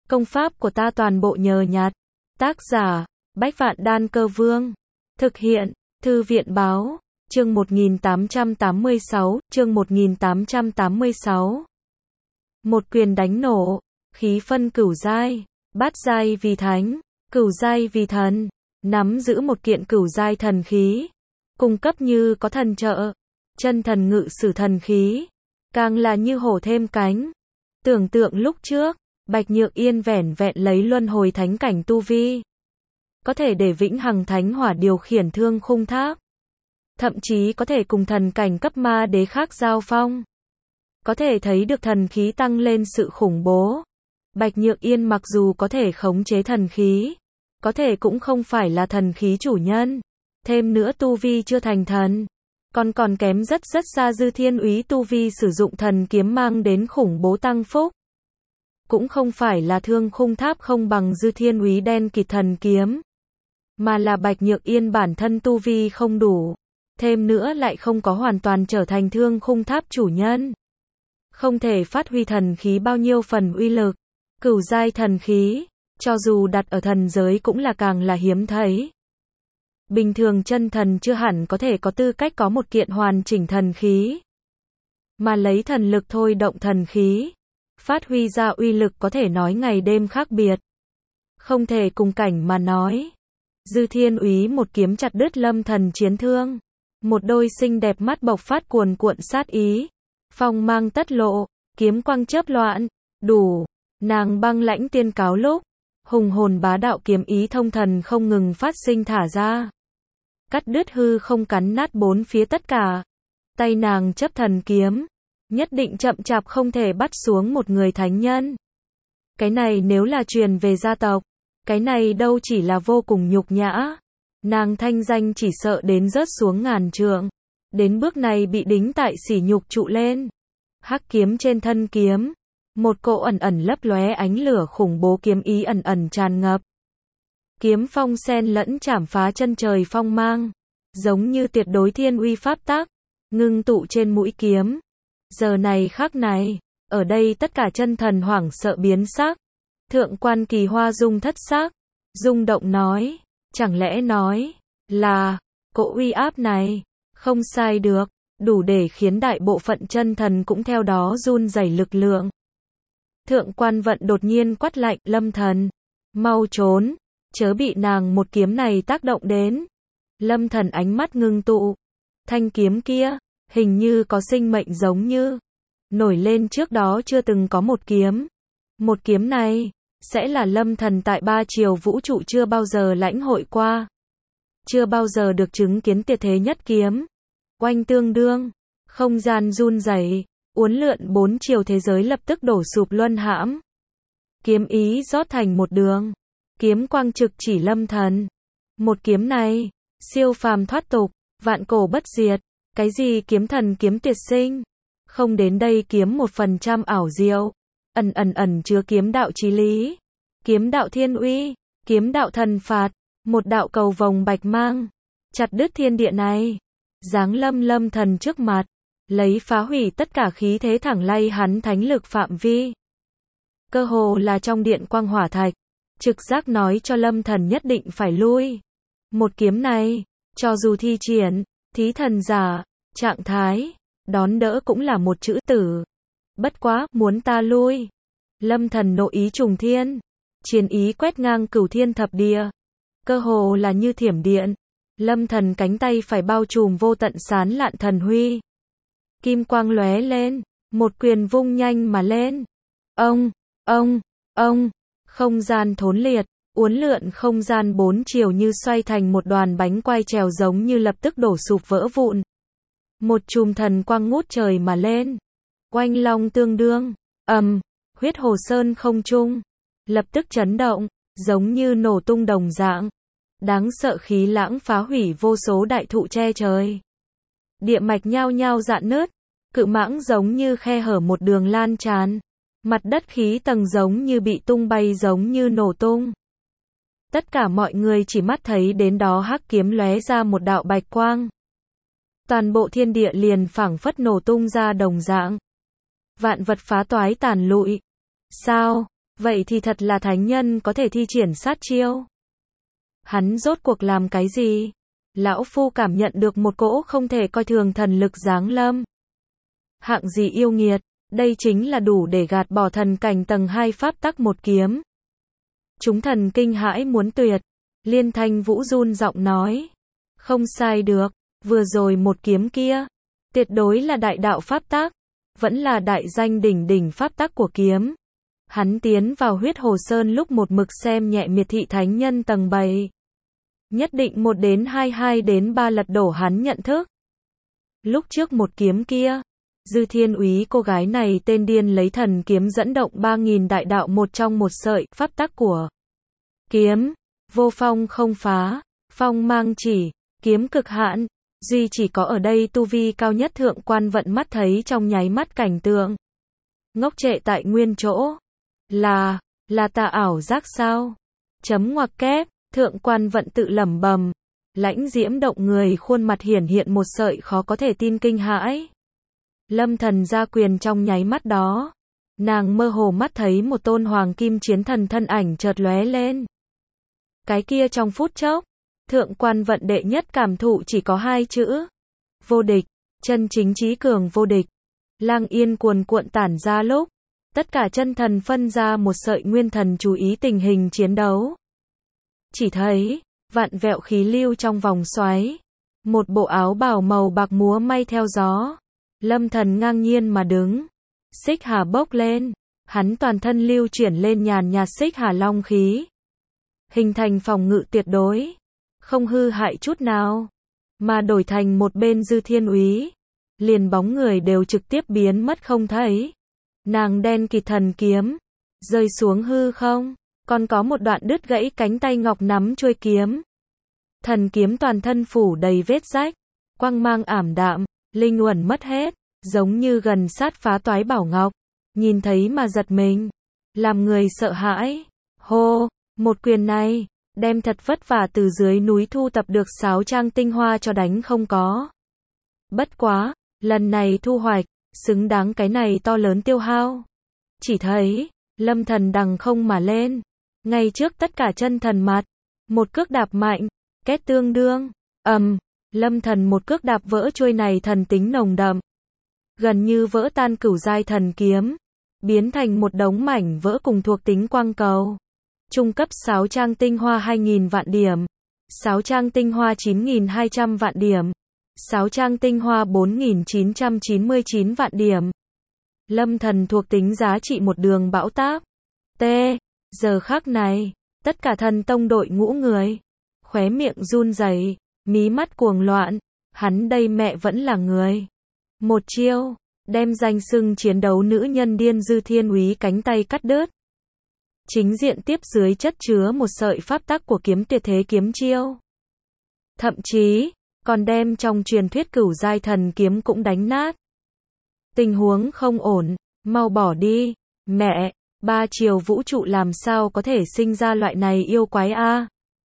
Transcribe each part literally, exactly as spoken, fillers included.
Công pháp của ta toàn bộ nhờ nhặt. Tác giả, Bách Vạn Đan Cơ Vương. Thực hiện, Thư viện Báo. Chương một nghìn tám trăm tám mươi sáu, chương một nghìn tám trăm tám mươi sáu. Một quyền đánh nổ, khí phân cửu giai, bát giai vì thánh, cửu giai vì thần, nắm giữ một kiện cửu giai thần khí, cung cấp như có thần trợ, chân thần ngự sử thần khí, càng là như hổ thêm cánh. Tưởng tượng lúc trước, Bạch Nhược Yên vẻn vẹn lấy luân hồi thánh cảnh tu vi, có thể để vĩnh hằng thánh hỏa điều khiển thương khung tháp, thậm chí có thể cùng thần cảnh cấp ma đế khác giao phong, có thể thấy được thần khí tăng lên sự khủng bố. Bạch Nhược Yên mặc dù có thể khống chế thần khí, có thể cũng không phải là thần khí chủ nhân, thêm nữa tu vi chưa thành thần, còn còn kém rất rất xa Dư Thiên Úy tu vi sử dụng thần kiếm mang đến khủng bố tăng phúc. Cũng không phải là thương khung tháp không bằng Dư Thiên Úy đen kịt thần kiếm, mà là Bạch Nhược Yên bản thân tu vi không đủ, thêm nữa lại không có hoàn toàn trở thành thương khung tháp chủ nhân, không thể phát huy thần khí bao nhiêu phần uy lực. Cửu giai thần khí, cho dù đặt ở thần giới cũng là càng là hiếm thấy. Bình thường chân thần chưa hẳn có thể có tư cách có một kiện hoàn chỉnh thần khí, mà lấy thần lực thôi động thần khí, phát huy ra uy lực có thể nói ngày đêm khác biệt, không thể cùng cảnh mà nói. Dư Thiên Úy một kiếm chặt đứt Lâm Thần chiến thương, một đôi xinh đẹp mắt bộc phát cuồn cuộn sát ý, phong mang tất lộ, kiếm quang chớp loạn, đủ. Nàng băng lãnh tiên cáo lúc, hùng hồn bá đạo kiếm ý thông thần không ngừng phát sinh thả ra, cắt đứt hư không, cắn nát bốn phía tất cả. Tay nàng chấp thần kiếm, nhất định chậm chạp không thể bắt xuống một người thánh nhân. Cái này nếu là truyền về gia tộc, cái này đâu chỉ là vô cùng nhục nhã, nàng thanh danh chỉ sợ đến rớt xuống ngàn trượng. Đến bước này bị đính tại sỉ nhục trụ lên. Hắc kiếm trên thân kiếm, một cỗ ẩn ẩn lấp lóe ánh lửa khủng bố kiếm ý ẩn ẩn tràn ngập. Kiếm phong xen lẫn chảm phá chân trời phong mang, giống như tuyệt đối thiên uy pháp tắc, ngưng tụ trên mũi kiếm. Giờ này khắc này, ở đây tất cả chân thần hoảng sợ biến sắc. Thượng quan Kỳ Hoa rung thất sắc, rung động nói, chẳng lẽ nói là cỗ uy áp này không sai được, đủ để khiến đại bộ phận chân thần cũng theo đó run rẩy lực lượng. Thượng quan Vận đột nhiên quát lạnh, Lâm Thần, mau trốn, chớ bị nàng một kiếm này tác động đến. Lâm Thần ánh mắt ngưng tụ, thanh kiếm kia, hình như có sinh mệnh giống như, nổi lên trước đó chưa từng có một kiếm. Một kiếm này, sẽ là Lâm Thần tại ba chiều vũ trụ chưa bao giờ lãnh hội qua. Chưa bao giờ được chứng kiến tuyệt thế nhất kiếm. Oanh tương đương, không gian run rẩy. Uốn lượn bốn chiều thế giới lập tức đổ sụp luân hãm. Kiếm ý rót thành một đường, kiếm quang trực chỉ Lâm Thần. Một kiếm này, siêu phàm thoát tục, vạn cổ bất diệt, cái gì kiếm thần kiếm tuyệt sinh, không đến đây kiếm một phần trăm ảo diệu, ẩn ẩn ẩn chứa kiếm đạo chí lý, kiếm đạo thiên uy, kiếm đạo thần phạt, một đạo cầu vồng bạch mang, chặt đứt thiên địa này, giáng lâm Lâm Thần trước mặt. Lấy phá hủy tất cả khí thế thẳng lay hắn thánh lực phạm vi. Cơ hồ là trong điện quang hỏa thạch, trực giác nói cho Lâm Thần nhất định phải lui. Một kiếm này, cho dù thi triển, thí thần giả, trạng thái, đón đỡ cũng là một chữ tử. Bất quá, muốn ta lui. Lâm Thần nội ý trùng thiên, chiến ý quét ngang cửu thiên thập địa. Cơ hồ là như thiểm điện. Lâm Thần cánh tay phải bao trùm vô tận sán lạn thần huy. Kim quang lóe lên, một quyền vung nhanh mà lên. Ông, ông, ông, không gian thốn liệt, uốn lượn không gian bốn chiều như xoay thành một đoàn bánh quay trèo giống như lập tức đổ sụp vỡ vụn. Một chùm thần quang ngút trời mà lên. Oanh long tương đương, ầm, huyết hồ sơn không trung, lập tức chấn động, giống như nổ tung đồng dạng. Đáng sợ khí lãng phá hủy vô số đại thụ che trời. Địa mạch nhao nhao rạn nứt, cự mãng giống như khe hở một đường lan tràn, mặt đất khí tầng giống như bị tung bay giống như nổ tung. Tất cả mọi người chỉ mắt thấy đến đó hắc kiếm lóe ra một đạo bạch quang. Toàn bộ thiên địa liền phảng phất nổ tung ra đồng dạng. Vạn vật phá toái tàn lụi. Sao? Vậy thì thật là thánh nhân có thể thi triển sát chiêu. Hắn rốt cuộc làm cái gì? Lão Phu cảm nhận được một cỗ không thể coi thường thần lực giáng lâm. Hạng gì yêu nghiệt, đây chính là đủ để gạt bỏ thần cảnh tầng hai pháp tắc một kiếm. Chúng thần kinh hãi muốn tuyệt. Liên Thanh Vũ run giọng nói. Không sai được, vừa rồi một kiếm kia, tuyệt đối là đại đạo pháp tắc, vẫn là đại danh đỉnh đỉnh pháp tắc của kiếm. Hắn tiến vào huyết hồ sơn lúc một mực xem nhẹ miệt thị thánh nhân tầng bảy. Nhất định một đến hai hai đến ba lật đổ hắn nhận thức. Lúc trước một kiếm kia, Dư Thiên Úy cô gái này tên điên lấy thần kiếm dẫn động ba nghìn đại đạo một trong một sợi pháp tắc của kiếm, vô phong không phá, phong mang chỉ, kiếm cực hạn, duy chỉ có ở đây tu vi cao nhất thượng quan vận mắt thấy trong nháy mắt cảnh tượng. Ngốc trệ tại nguyên chỗ. Là, là tà ảo giác sao? Chấm ngoặc kép, thượng quan vận tự lẩm bẩm. Lãnh diễm động người khuôn mặt hiển hiện một sợi khó có thể tin kinh hãi. Lâm Thần ra quyền trong nháy mắt đó. Nàng mơ hồ mắt thấy một tôn hoàng kim chiến thần thân ảnh chợt lóe lên. Cái kia trong phút chốc, thượng quan vận đệ nhất cảm thụ chỉ có hai chữ. Vô địch, chân chính trí cường vô địch. Lang yên cuồn cuộn tản ra lúc. Tất cả chân thần phân ra một sợi nguyên thần chú ý tình hình chiến đấu. Chỉ thấy, vạn vẹo khí lưu trong vòng xoáy. Một bộ áo bào màu bạc múa may theo gió. Lâm Thần ngang nhiên mà đứng. Xích hà bốc lên. Hắn toàn thân lưu chuyển lên nhàn nhạt xích hà long khí. Hình thành phòng ngự tuyệt đối. Không hư hại chút nào. Mà đổi thành một bên Dư Thiên Úy. Liền bóng người đều trực tiếp biến mất không thấy. Nàng đen kịt thần kiếm. Rơi xuống hư không. Còn có một đoạn đứt gãy cánh tay ngọc nắm chuôi kiếm. Thần kiếm toàn thân phủ đầy vết rách. Quang mang ảm đạm. Linh uẩn mất hết. Giống như gần sát phá toái bảo ngọc. Nhìn thấy mà giật mình. Làm người sợ hãi. Hô, một quyền này. Đem thật vất vả từ dưới núi thu tập được sáu trang tinh hoa cho đánh không có. Bất quá, lần này thu hoạch, xứng đáng cái này to lớn tiêu hao. Chỉ thấy, Lâm Thần đằng không mà lên. Ngay trước tất cả chân thần mặt. Một cước đạp mạnh. Két tương đương. Ầm, Lâm Thần một cước đạp vỡ chuôi này thần tính nồng đậm. Gần như vỡ tan cửu giai thần kiếm. Biến thành một đống mảnh vỡ cùng thuộc tính quang cầu. Trung cấp sáu trang tinh hoa hai nghìn vạn điểm. sáu trang tinh hoa chín nghìn hai trăm vạn điểm. sáu trang tinh hoa bốn nghìn chín trăm chín mươi chín vạn điểm. Lâm Thần thuộc tính giá trị một đường bão táp. T. Giờ khắc này, tất cả thần tông đội ngũ người. Khóe miệng run rẩy, mí mắt cuồng loạn. Hắn đây mẹ vẫn là người. Một chiêu, đem danh xưng chiến đấu nữ nhân điên Dư Thiên Úy cánh tay cắt đứt. Chính diện tiếp dưới chất chứa một sợi pháp tắc của kiếm tuyệt thế kiếm chiêu. Thậm chí, còn đem trong truyền thuyết cửu giai thần kiếm cũng đánh nát. Tình huống không ổn, mau bỏ đi. Mẹ, ba chiều vũ trụ làm sao có thể sinh ra loại này yêu quái a?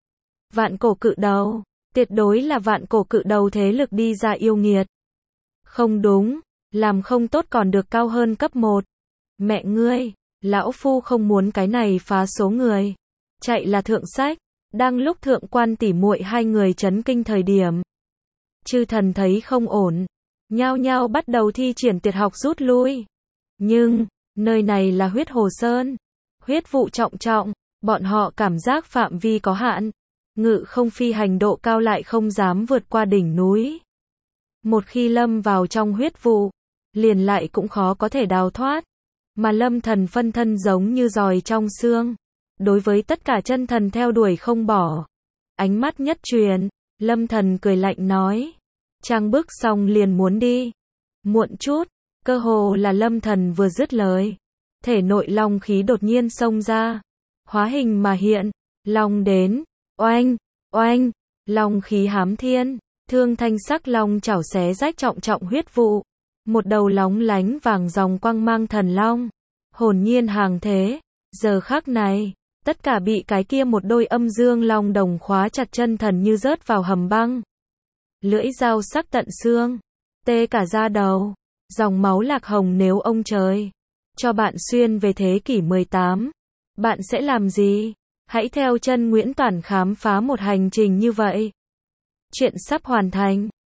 Vạn cổ cự đầu, tuyệt đối là vạn cổ cự đầu thế lực đi ra yêu nghiệt. Không đúng, làm không tốt còn được cao hơn cấp một. Mẹ ngươi, lão phu không muốn cái này phá số người. Chạy là thượng sách. Đang lúc thượng quan tỉ muội hai người chấn kinh thời điểm. Chư thần thấy không ổn. Nhao nhao bắt đầu thi triển tuyệt học rút lui. Nhưng, nơi này là huyết hồ sơn. Huyết vụ trọng trọng. Bọn họ cảm giác phạm vi có hạn. Ngự không phi hành độ cao lại không dám vượt qua đỉnh núi. Một khi lâm vào trong huyết vụ, liền lại cũng khó có thể đào thoát. Mà Lâm Thần phân thân giống như giòi trong xương. Đối với tất cả chân thần theo đuổi không bỏ. Ánh mắt nhất truyền, Lâm Thần cười lạnh nói. Trang bước xong liền muốn đi. Muộn chút, cơ hồ là Lâm Thần vừa dứt lời. Thể nội long khí đột nhiên xông ra. Hóa hình mà hiện, long đến, oanh, oanh, long khí hám thiên. Thương thanh sắc long chảo xé rách trọng trọng huyết vụ. Một đầu lóng lánh vàng dòng quang mang thần long. Hồn nhiên hàng thế. Giờ khắc này, tất cả bị cái kia một đôi âm dương long đồng khóa chặt chân thần như rớt vào hầm băng. Lưỡi dao sắc tận xương. Tê cả da đầu. Dòng máu lạc hồng nếu ông trời cho bạn xuyên về thế kỷ mười tám. Bạn sẽ làm gì? Hãy theo chân Nguyễn Toản khám phá một hành trình như vậy. Chuyện sắp hoàn thành.